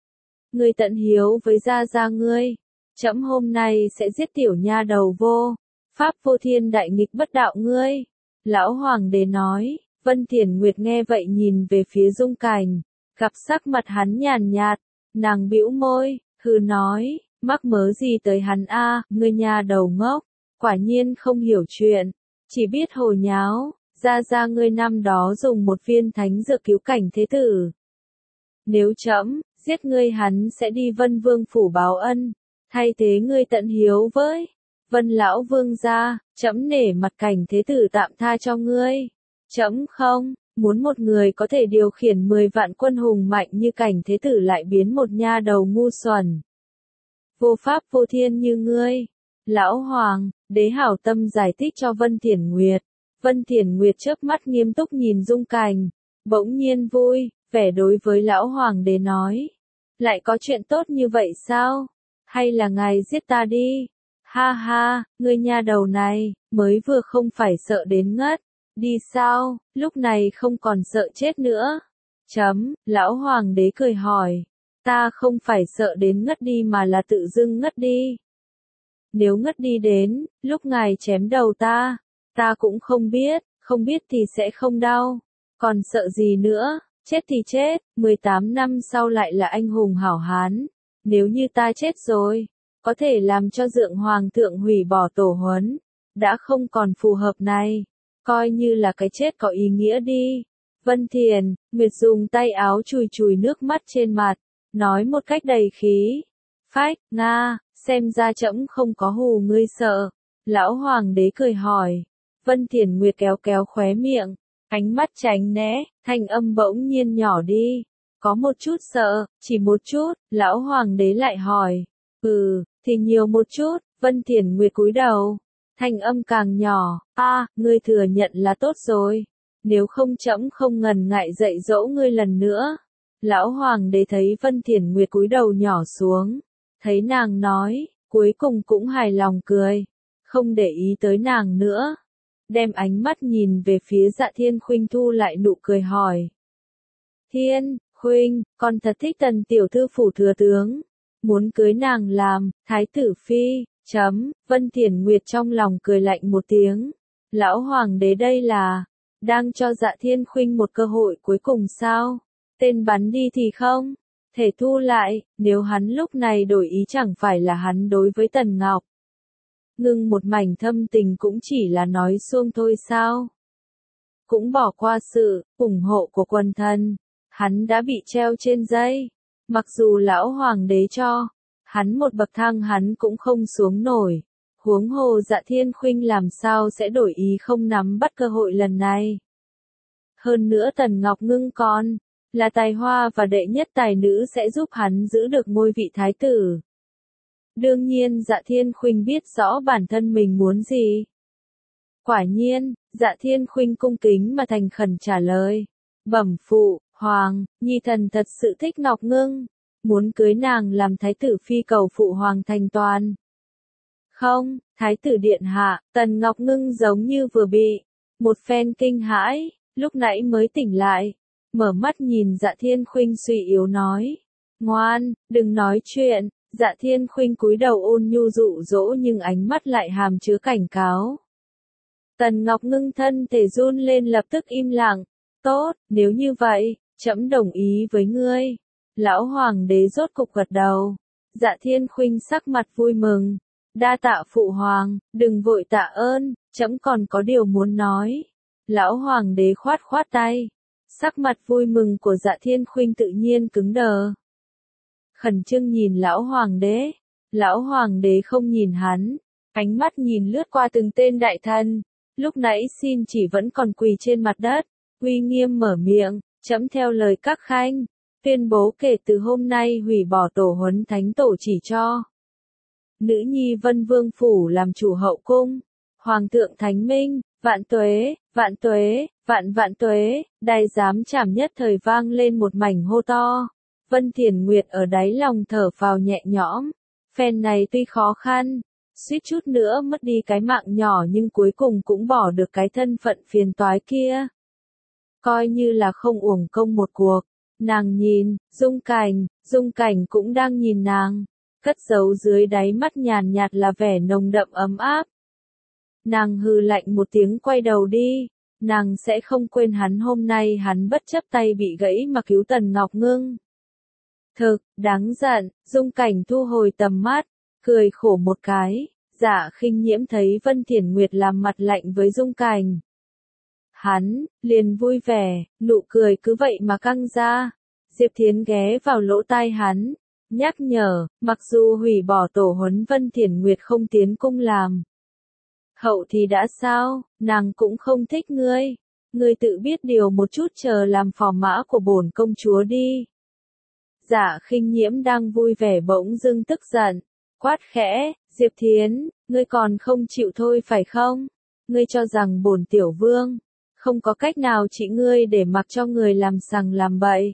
Ngươi tận hiếu với gia gia ngươi, trẫm hôm nay sẽ giết tiểu nha đầu vô, pháp vô thiên đại nghịch bất đạo ngươi. Lão hoàng đế nói, Vân Thiển Nguyệt nghe vậy nhìn về phía Dung Cảnh, gặp sắc mặt hắn nhàn nhạt, nàng bĩu môi, hừ nói, mắc mớ gì tới hắn a, ngươi nha đầu ngốc, quả nhiên không hiểu chuyện, chỉ biết hồ nháo, gia gia ngươi năm đó dùng một viên thánh dược cứu cảnh thế tử. Nếu trẫm giết ngươi hắn sẽ đi Vân Vương Phủ báo ân, thay thế ngươi tận hiếu với Vân lão vương gia, trẫm nể mặt cảnh thế tử tạm tha cho ngươi. Trẫm không muốn một người có thể điều khiển mười vạn quân hùng mạnh như cảnh thế tử lại biến một nha đầu ngu xuẩn, vô pháp vô thiên như ngươi. Lão hoàng đế hảo tâm giải thích cho Vân Thiển Nguyệt. Vân Thiển Nguyệt chớp mắt nghiêm túc nhìn Dung Cảnh, bỗng nhiên vui vẻ đối với lão hoàng đế nói, lại có chuyện tốt như vậy sao? Hay là ngài giết ta đi? Ha ha, ngươi nha đầu này, mới vừa không phải sợ đến ngất, đi sao, lúc này không còn sợ chết nữa. Chấm, lão hoàng đế cười hỏi, ta không phải sợ đến ngất đi mà là tự dưng ngất đi. Nếu ngất đi đến, lúc ngài chém đầu ta, ta cũng không biết, không biết thì sẽ không đau, còn sợ gì nữa, chết thì chết, mười tám năm sau lại là anh hùng hảo hán, nếu như ta chết rồi, có thể làm cho Dượng Hoàng thượng hủy bỏ tổ huấn, đã không còn phù hợp này, coi như là cái chết có ý nghĩa đi. Vân Thiền Nguyệt dùng tay áo chùi chùi nước mắt trên mặt, nói một cách đầy khí phách, Nga, xem ra trẫm không có hù ngươi sợ. Lão hoàng đế cười hỏi. Vân Thiền Nguyệt kéo kéo khóe miệng, ánh mắt tránh né, thanh âm bỗng nhiên nhỏ đi. Có một chút sợ, chỉ một chút, lão hoàng đế lại hỏi. Ừ, thì nhiều một chút, Vân Thiền Nguyệt cúi đầu. Thanh âm càng nhỏ, a, ngươi thừa nhận là tốt rồi. Nếu không trẫm không ngần ngại dạy dỗ ngươi lần nữa. Lão hoàng đế thấy Vân Thiển Nguyệt cúi đầu nhỏ xuống, thấy nàng nói, cuối cùng cũng hài lòng cười, không để ý tới nàng nữa, đem ánh mắt nhìn về phía Dạ Thiên Khuynh thu lại nụ cười hỏi. Thiên Khuynh, con thật thích Tần tiểu thư phủ thừa tướng, muốn cưới nàng làm thái tử phi. Chấm, Vân Thiển Nguyệt trong lòng cười lạnh một tiếng. Lão hoàng đế đây là đang cho Dạ Thiên Khuynh một cơ hội cuối cùng sao? Tên bắn đi thì không thể thu lại, nếu hắn lúc này đổi ý chẳng phải là hắn đối với Tần Ngọc Ngưng một mảnh thâm tình cũng chỉ là nói suông thôi sao? Cũng bỏ qua sự ủng hộ của quần thần, hắn đã bị treo trên dây, mặc dù lão hoàng đế cho hắn một bậc thang hắn cũng không xuống nổi, huống hồ Dạ Thiên Khuynh làm sao sẽ đổi ý không nắm bắt cơ hội lần này. Hơn nữa Tần Ngọc Ngưng còn là tài hoa và đệ nhất tài nữ sẽ giúp hắn giữ được ngôi vị thái tử. Đương nhiên Dạ Thiên Khuynh biết rõ bản thân mình muốn gì. Quả nhiên, Dạ Thiên Khuynh cung kính mà thành khẩn trả lời. Bẩm phụ, hoàng, nhi thần thật sự thích Ngọc Ngưng, muốn cưới nàng làm thái tử phi cầu phụ hoàng thành toàn. Không, thái tử điện hạ, Tần Ngọc Ngưng giống như vừa bị một phen kinh hãi, lúc nãy mới tỉnh lại, mở mắt nhìn Dạ Thiên Khuynh suy yếu nói. Ngoan, đừng nói chuyện. Dạ Thiên Khuynh cúi đầu ôn nhu dụ dỗ nhưng ánh mắt lại hàm chứa cảnh cáo. Tần Ngọc Ngưng thân thể run lên lập tức im lặng. Tốt, nếu như vậy, trẫm đồng ý với ngươi. Lão hoàng đế rốt cục gật đầu. Dạ Thiên Khuynh sắc mặt vui mừng. Đa tạ phụ hoàng, đừng vội tạ ơn, trẫm còn có điều muốn nói. Lão hoàng đế khoát khoát tay. Sắc mặt vui mừng của Dạ Thiên Khuynh tự nhiên cứng đờ. Khẩn trương nhìn lão hoàng đế. Lão hoàng đế không nhìn hắn, ánh mắt nhìn lướt qua từng tên đại thần. Lúc nãy xin chỉ vẫn còn quỳ trên mặt đất, uy nghiêm mở miệng, chấm theo lời các khanh, tuyên bố kể từ hôm nay hủy bỏ tổ huấn thánh tổ chỉ cho nữ nhi Vân Vương Phủ làm chủ hậu cung. Hoàng thượng Thánh Minh, vạn tuế, vạn tuế, vạn vạn tuế, đài giám trảm nhất thời vang lên một mảnh hô to. Vân Thiển Nguyệt ở đáy lòng thở phào nhẹ nhõm, phen này tuy khó khăn, suýt chút nữa mất đi cái mạng nhỏ nhưng cuối cùng cũng bỏ được cái thân phận phiền toái kia. Coi như là không uổng công một cuộc. Nàng nhìn, Dung Cảnh, Dung Cảnh cũng đang nhìn nàng, cất giấu dưới đáy mắt nhàn nhạt là vẻ nồng đậm ấm áp. Nàng hừ lạnh một tiếng quay đầu đi, nàng sẽ không quên hắn hôm nay hắn bất chấp tay bị gãy mà cứu Tần Ngọc Ngưng. Thực, đáng giận, Dung Cảnh thu hồi tầm mắt, cười khổ một cái, Dạ Khinh Nhiễm thấy Vân Thiển Nguyệt làm mặt lạnh với Dung Cảnh. Hắn, liền vui vẻ, nụ cười cứ vậy mà căng ra. Diệp Thiến ghé vào lỗ tai hắn, nhắc nhở, mặc dù hủy bỏ tổ huấn Vân Thiển Nguyệt không tiến cung làm. Hậu thì đã sao, nàng cũng không thích ngươi. Ngươi tự biết điều một chút chờ làm phò mã của bổn công chúa đi. Dạ Khinh Nhiễm đang vui vẻ bỗng dưng tức giận, quát khẽ, Diệp Thiến, ngươi còn không chịu thôi phải không? Ngươi cho rằng bổn tiểu vương không có cách nào trị ngươi để mặc cho người làm sằng làm bậy.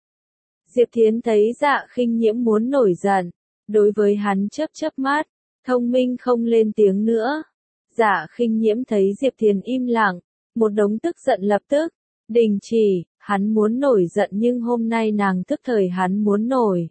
Diệp Thiến thấy Dạ Khinh Nhiễm muốn nổi giận, đối với hắn chớp chớp mắt, thông minh không lên tiếng nữa. Dạ Khinh Nhiễm thấy Diệp Thiến im lặng, một đống tức giận lập tức đình chỉ, hắn muốn nổi giận nhưng hôm nay nàng tức thời hắn muốn nổi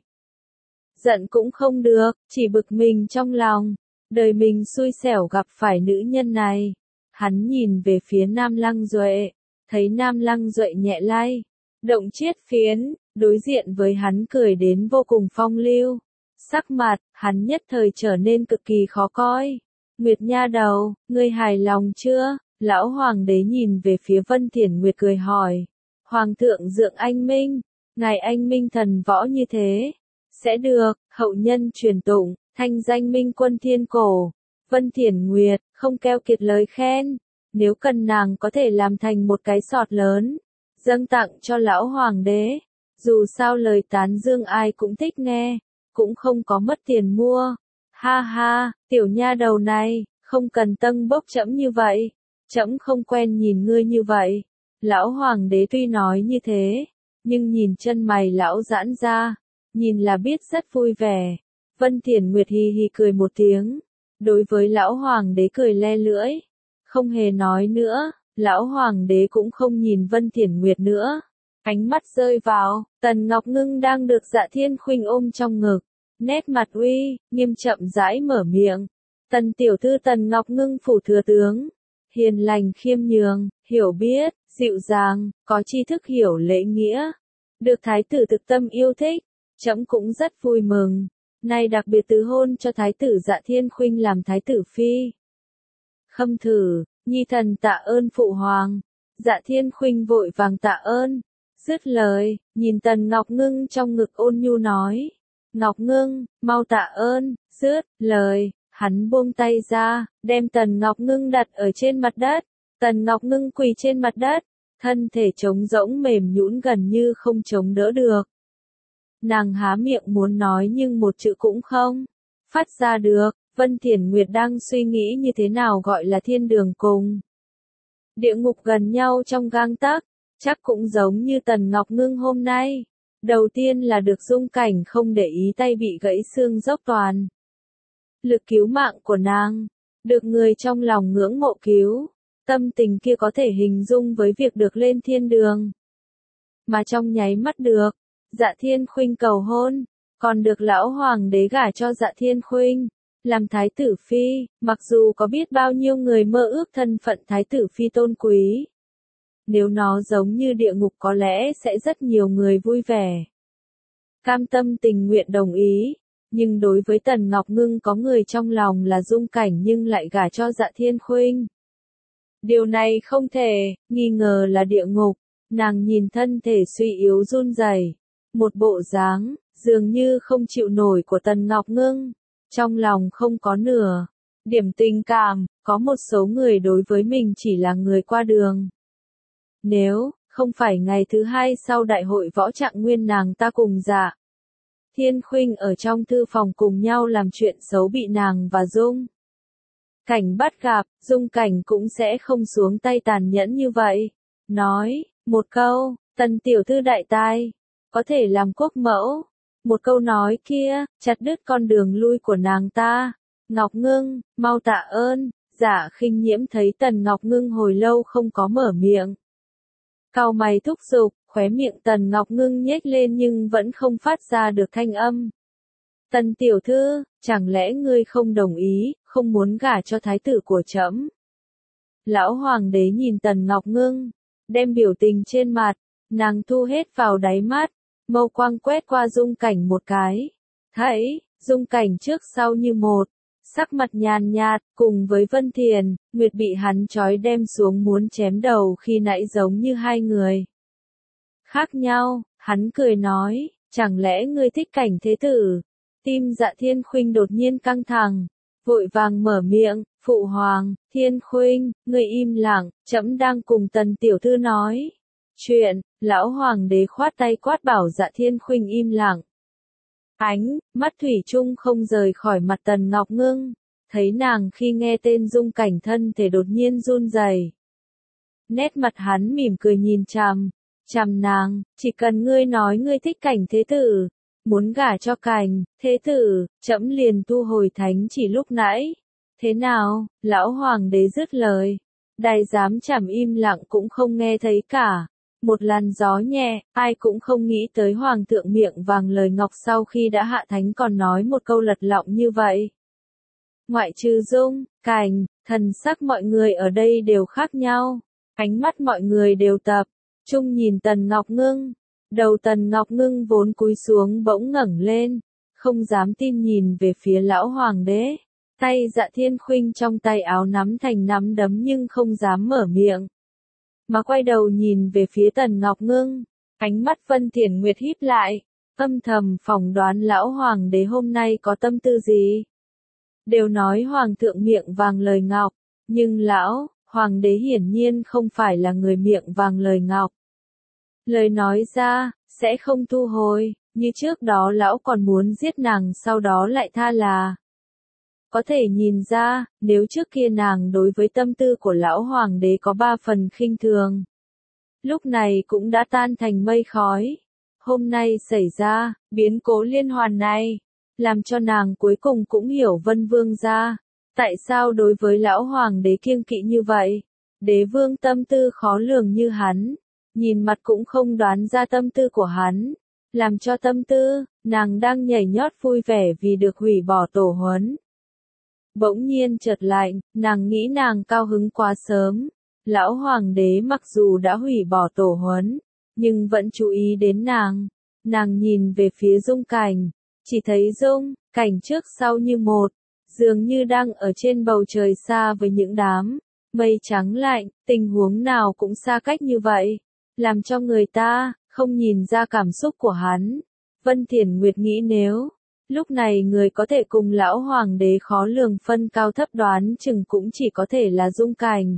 giận cũng không được, chỉ bực mình trong lòng, đời mình xui xẻo gặp phải nữ nhân này. Hắn nhìn về phía Nam Lăng Duệ, thấy Nam Lăng Duệ nhẹ lay động chiết phiến, đối diện với hắn cười đến vô cùng phong lưu. Sắc mặt, hắn nhất thời trở nên cực kỳ khó coi. Nguyệt nha đầu, ngươi hài lòng chưa? Lão Hoàng đế nhìn về phía Vân Thiển Nguyệt cười hỏi. Hoàng thượng dượng anh minh, ngài anh minh thần võ như thế. Sẽ được, hậu nhân truyền tụng, thanh danh minh quân thiên cổ. Vân Thiển Nguyệt, không keo kiệt lời khen. Nếu cần nàng có thể làm thành một cái sọt lớn, dâng tặng cho lão hoàng đế. Dù sao lời tán dương ai cũng thích nghe, cũng không có mất tiền mua. Ha ha, tiểu nha đầu này, không cần tâng bốc trẫm như vậy. Trẫm không quen nhìn ngươi như vậy. Lão hoàng đế tuy nói như thế, nhưng nhìn chân mày lão giãn ra, nhìn là biết rất vui vẻ. Vân Thiển Nguyệt hì hì cười một tiếng, đối với lão hoàng đế cười le lưỡi, không hề nói nữa. Lão hoàng đế cũng không nhìn Vân Thiển Nguyệt nữa, ánh mắt rơi vào Tần Ngọc Ngưng đang được Dạ Thiên Khuynh ôm trong ngực, nét mặt uy nghiêm chậm rãi mở miệng. Tần tiểu thư Tần Ngọc Ngưng phủ thừa tướng, hiền lành khiêm nhường, hiểu biết, dịu dàng, có tri thức hiểu lễ nghĩa, được thái tử thực tâm yêu thích, trẫm cũng rất vui mừng. Nay đặc biệt tứ hôn cho thái tử Dạ Thiên Khuynh làm thái tử phi. Khâm thử, nhi thần tạ ơn phụ hoàng. Dạ Thiên Khuynh vội vàng tạ ơn. Dứt lời, nhìn Tần Ngọc Ngưng trong ngực ôn nhu nói. Ngọc Ngưng, mau tạ ơn. Dứt lời, hắn buông tay ra, đem Tần Ngọc Ngưng đặt ở trên mặt đất. Tần Ngọc Ngưng quỳ trên mặt đất, thân thể trống rỗng mềm nhũn gần như không chống đỡ được. Nàng há miệng muốn nói nhưng một chữ cũng không phát ra được. Vân Thiển Nguyệt đang suy nghĩ như thế nào gọi là thiên đường cùng địa ngục gần nhau trong gang tấc, chắc cũng giống như Tần Ngọc Ngưng hôm nay. Đầu tiên là được Dung Cảnh không để ý tay bị gãy xương dốc toàn lực cứu mạng của nàng, được người trong lòng ngưỡng mộ cứu, tâm tình kia có thể hình dung với việc được lên thiên đường. Mà trong nháy mắt được Dạ Thiên Khuynh cầu hôn, còn được lão hoàng đế gả cho Dạ Thiên Khuynh làm thái tử phi, mặc dù có biết bao nhiêu người mơ ước thân phận thái tử phi tôn quý. Nếu nó giống như địa ngục có lẽ sẽ rất nhiều người vui vẻ, cam tâm tình nguyện đồng ý, nhưng đối với Tần Ngọc Ngưng có người trong lòng là Dung Cảnh nhưng lại gả cho Dạ Thiên Khuynh. Điều này không thể nghi ngờ là địa ngục. Nàng nhìn thân thể suy yếu run rẩy, một bộ dáng dường như không chịu nổi của Tần Ngọc Ngưng. Trong lòng không có nửa điểm tình cảm, có một số người đối với mình chỉ là người qua đường. Nếu không phải ngày thứ hai sau đại hội võ trạng nguyên nàng ta cùng Dạ Thiên Khuynh ở trong thư phòng cùng nhau làm chuyện xấu bị nàng và Dung Cảnh bắt gặp, Dung Cảnh cũng sẽ không xuống tay tàn nhẫn như vậy. Nói một câu, Tần tiểu thư đại tài, có thể làm quốc mẫu. Một câu nói kia, chặt đứt con đường lui của nàng ta. Ngọc Ngưng, mau tạ ơn. Dạ Khinh Nhiễm thấy Tần Ngọc Ngưng hồi lâu không có mở miệng. Cau mày thúc giục, khóe miệng Tần Ngọc Ngưng nhếch lên nhưng vẫn không phát ra được thanh âm. Tần tiểu thư, chẳng lẽ ngươi không đồng ý, không muốn gả cho thái tử của trẫm? Lão hoàng đế nhìn Tần Ngọc Ngưng, đem biểu tình trên mặt, nàng thu hết vào đáy mắt, mâu quang quét qua Dung Cảnh một cái. Thấy, Dung Cảnh trước sau như một, sắc mặt nhàn nhạt, cùng với Vân Thiền, Nguyệt bị hắn trói đem xuống muốn chém đầu khi nãy giống như hai người khác nhau, hắn cười nói, chẳng lẽ ngươi thích Cảnh thế tử? Tim Dạ Thiên Khuynh đột nhiên căng thẳng, vội vàng mở miệng, phụ hoàng, Thiên Khuynh, ngươi im lặng, trẫm đang cùng Tần tiểu thư nói chuyện. Lão hoàng đế khoát tay quát bảo Dạ Thiên Khuynh im lặng. Ánh mắt thủy chung không rời khỏi mặt Tần Ngọc Ngưng, thấy nàng khi nghe tên Dung Cảnh thân thể đột nhiên run rẩy. Nét mặt hắn mỉm cười nhìn chằm chằm nàng, chỉ cần ngươi nói ngươi thích Cảnh thế tử, muốn gả cho Cảnh thế tử, trẫm liền thu hồi thánh chỉ lúc nãy. Thế nào? Lão hoàng đế dứt lời, đài giám chảm im lặng cũng không nghe thấy cả. Một làn gió nhẹ, ai cũng không nghĩ tới hoàng thượng miệng vàng lời ngọc sau khi đã hạ thánh còn nói một câu lật lọng như vậy. Ngoại trừ Dung, Cảnh, thần sắc mọi người ở đây đều khác nhau, ánh mắt mọi người đều tập trung nhìn Tần Ngọc Ngưng. Đầu Tần Ngọc Ngưng vốn cúi xuống bỗng ngẩng lên, không dám tin nhìn về phía lão hoàng đế. Tay Dạ Thiên Khuynh trong tay áo nắm thành nắm đấm nhưng không dám mở miệng, mà quay đầu nhìn về phía Tần Ngọc Ngưng. Ánh mắt Vân Thiển Nguyệt híp lại, âm thầm phỏng đoán lão hoàng đế hôm nay có tâm tư gì. Đều nói hoàng thượng miệng vàng lời ngọc, nhưng lão hoàng đế hiển nhiên không phải là người miệng vàng lời ngọc. Lời nói ra, sẽ không thu hồi, như trước đó lão còn muốn giết nàng sau đó lại tha là. Có thể nhìn ra, nếu trước kia nàng đối với tâm tư của lão hoàng đế có ba phần khinh thường, lúc này cũng đã tan thành mây khói. Hôm nay xảy ra, biến cố liên hoàn này, làm cho nàng cuối cùng cũng hiểu Vân Vương gia, tại sao đối với lão hoàng đế kiêng kỵ như vậy. Đế vương tâm tư khó lường như hắn, nhìn mặt cũng không đoán ra tâm tư của hắn, làm cho tâm tư, nàng đang nhảy nhót vui vẻ vì được hủy bỏ tổ huấn. Bỗng nhiên chợt lạnh, nàng nghĩ nàng cao hứng quá sớm. Lão hoàng đế mặc dù đã hủy bỏ tổ huấn, nhưng vẫn chú ý đến nàng. Nàng nhìn về phía Dung Cảnh, chỉ thấy Dung Cảnh trước sau như một, dường như đang ở trên bầu trời xa với những đám mây trắng lạnh, tình huống nào cũng xa cách như vậy, làm cho người ta không nhìn ra cảm xúc của hắn. Vân Thiển Nguyệt nghĩ nếu lúc này người có thể cùng lão hoàng đế khó lường phân cao thấp đoán chừng cũng chỉ có thể là Dung Cảnh.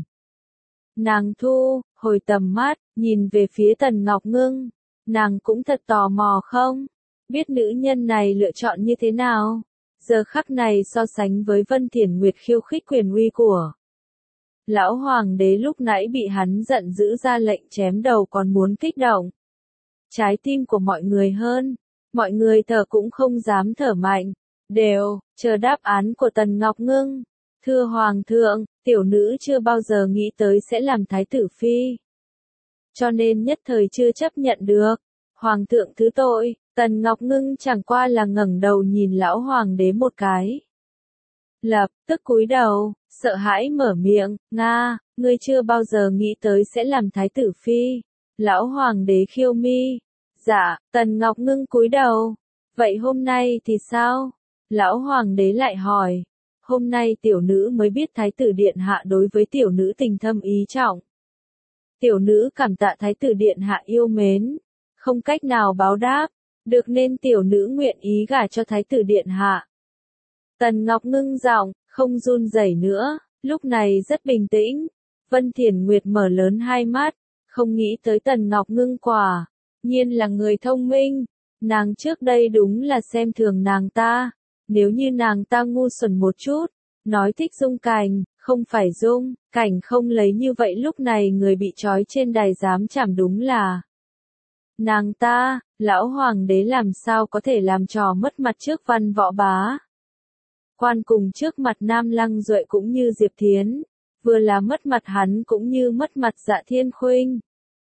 Nàng thu hồi tầm mắt, nhìn về phía Tần Ngọc Ngưng, nàng cũng thật tò mò không biết nữ nhân này lựa chọn như thế nào. Giờ khắc này so sánh với Vân Thiển Nguyệt khiêu khích quyền uy của lão hoàng đế lúc nãy bị hắn giận dữ ra lệnh chém đầu còn muốn kích động trái tim của mọi người hơn. Mọi người thở cũng không dám thở mạnh, đều chờ đáp án của Tần Ngọc Ngưng. Thưa hoàng thượng, tiểu nữ chưa bao giờ nghĩ tới sẽ làm thái tử phi, cho nên nhất thời chưa chấp nhận được. Hoàng thượng thứ tội. Tần Ngọc Ngưng chẳng qua là ngẩng đầu nhìn lão hoàng đế một cái, lập tức cúi đầu, sợ hãi mở miệng, Nga, ngươi chưa bao giờ nghĩ tới sẽ làm thái tử phi. Lão hoàng đế khiêu mi. Dạ, Tần Ngọc Ngưng cúi đầu. Vậy hôm nay thì sao? Lão hoàng đế lại hỏi. Hôm nay tiểu nữ mới biết thái tử điện hạ đối với tiểu nữ tình thâm ý trọng. Tiểu nữ cảm tạ thái tử điện hạ yêu mến, không cách nào báo đáp, được nên tiểu nữ nguyện ý gả cho thái tử điện hạ. Tần Ngọc Ngưng giọng không run rẩy nữa, lúc này rất bình tĩnh. Vân Thiển Nguyệt mở lớn hai mắt, không nghĩ tới Tần Ngọc Ngưng quả nhiên là người thông minh. Nàng trước đây đúng là xem thường nàng ta. Nếu như nàng ta ngu xuẩn một chút, nói thích Dung Cảnh, không phải Dung Cảnh không lấy như vậy lúc này người bị trói trên đài giám chảm đúng là nàng ta. Lão hoàng đế làm sao có thể làm trò mất mặt trước văn võ bá. Quan cùng trước mặt Nam Lăng Duệ cũng như Diệp Thiến, vừa là mất mặt hắn cũng như mất mặt Dạ Thiên Khuynh.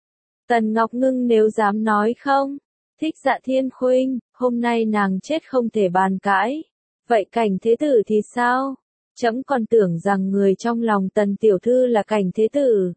Tần Ngọc Ngưng nếu dám nói không, thích Dạ Thiên Khuynh, hôm nay nàng chết không thể bàn cãi. Vậy Cảnh Thế Tử thì sao? Trẫm còn tưởng rằng người trong lòng Tần tiểu thư là Cảnh Thế Tử.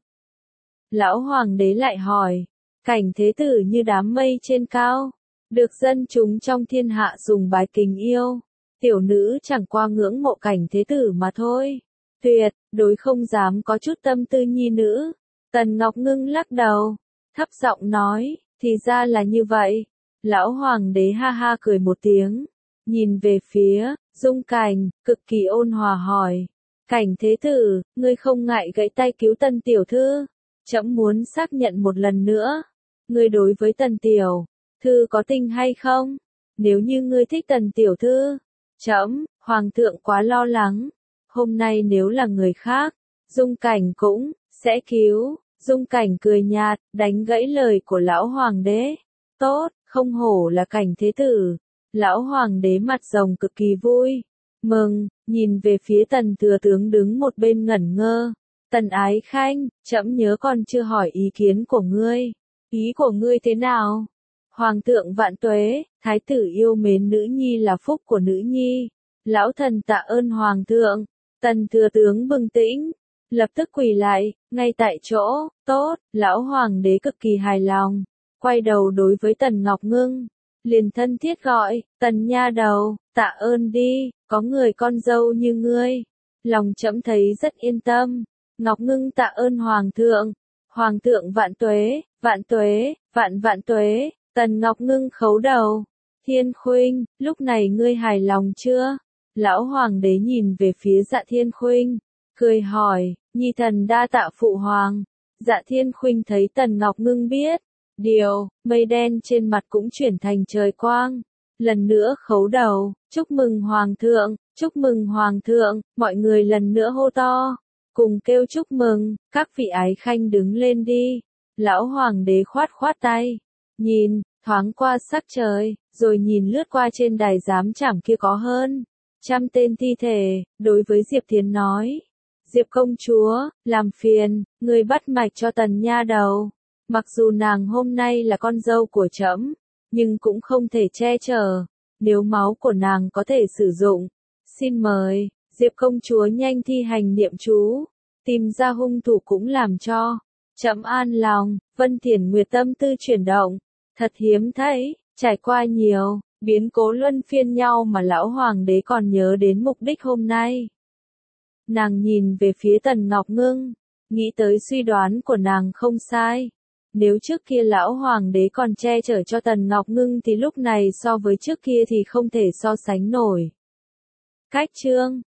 Lão Hoàng đế lại hỏi, Cảnh Thế Tử như đám mây trên cao, được dân chúng trong thiên hạ sùng bái kính yêu. Tiểu nữ chẳng qua ngưỡng mộ Cảnh Thế Tử mà thôi. Tuyệt, đối không dám có chút tâm tư nhi nữ. Tần Ngọc Ngưng lắc đầu, thấp giọng nói, thì ra là như vậy. Lão Hoàng đế ha ha cười một tiếng, nhìn về phía Dung Cảnh, cực kỳ ôn hòa hỏi, Cảnh Thế Tử, ngươi không ngại gãy tay cứu Tần tiểu thư? Trẫm muốn xác nhận một lần nữa, ngươi đối với Tần tiểu thư có tình hay không? Nếu như ngươi thích Tần tiểu thư, trẫm, Hoàng thượng quá lo lắng. Hôm nay nếu là người khác, Dung Cảnh cũng sẽ cứu. Dung Cảnh cười nhạt, đánh gãy lời của lão Hoàng đế. Tốt, không hổ là Cảnh Thế Tử. Lão Hoàng đế mặt rồng cực kỳ vui mừng, nhìn về phía Tần thừa tướng đứng một bên ngẩn ngơ. Tần Ái Khanh, trẫm nhớ còn chưa hỏi ý kiến của ngươi. Ý của ngươi thế nào? Hoàng thượng vạn tuế, thái tử yêu mến nữ nhi là phúc của nữ nhi. Lão thần tạ ơn Hoàng thượng. Tần thừa tướng bừng tĩnh, lập tức quỳ lại, ngay tại chỗ. Tốt, lão Hoàng đế cực kỳ hài lòng, quay đầu đối với Tần Ngọc Ngưng, liền thân thiết gọi, Tần nha đầu, tạ ơn đi, có người con dâu như ngươi, lòng trẫm thấy rất yên tâm. Ngọc Ngưng tạ ơn Hoàng thượng. Hoàng thượng vạn tuế, vạn tuế, vạn vạn tuế. Tần Ngọc Ngưng khấu đầu. Thiên Khuynh, lúc này ngươi hài lòng chưa? Lão Hoàng đế nhìn về phía Dạ Thiên Khuynh, cười hỏi, nhi thần đa tạ phụ hoàng. Dạ Thiên Khuynh thấy Tần Ngọc Ngưng biết điều, mây đen trên mặt cũng chuyển thành trời quang. Lần nữa khấu đầu, chúc mừng Hoàng thượng, chúc mừng Hoàng thượng, mọi người lần nữa hô to, cùng kêu chúc mừng, các vị ái khanh đứng lên đi. Lão Hoàng đế khoát khoát tay, nhìn, thoáng qua sắc trời, rồi nhìn lướt qua trên đài giám trảm kia có hơn trăm tên thi thể, đối với Diệp Thiến nói, Diệp công chúa, làm phiền, người bắt mạch cho Tần nha đầu. Mặc dù nàng hôm nay là con dâu của trẫm, nhưng cũng không thể che chở, nếu máu của nàng có thể sử dụng. Xin mời, Diệp công chúa nhanh thi hành niệm chú, tìm ra hung thủ cũng làm cho trẫm an lòng. Vân Thiển Nguyệt tâm tư chuyển động, thật hiếm thấy, trải qua nhiều biến cố luân phiên nhau mà lão Hoàng đế còn nhớ đến mục đích hôm nay. Nàng nhìn về phía Tần Ngọc Ngưng, nghĩ tới suy đoán của nàng không sai. Nếu trước kia lão Hoàng đế còn che chở cho Tần Ngọc Ngưng thì lúc này so với trước kia thì không thể so sánh nổi. Cách chương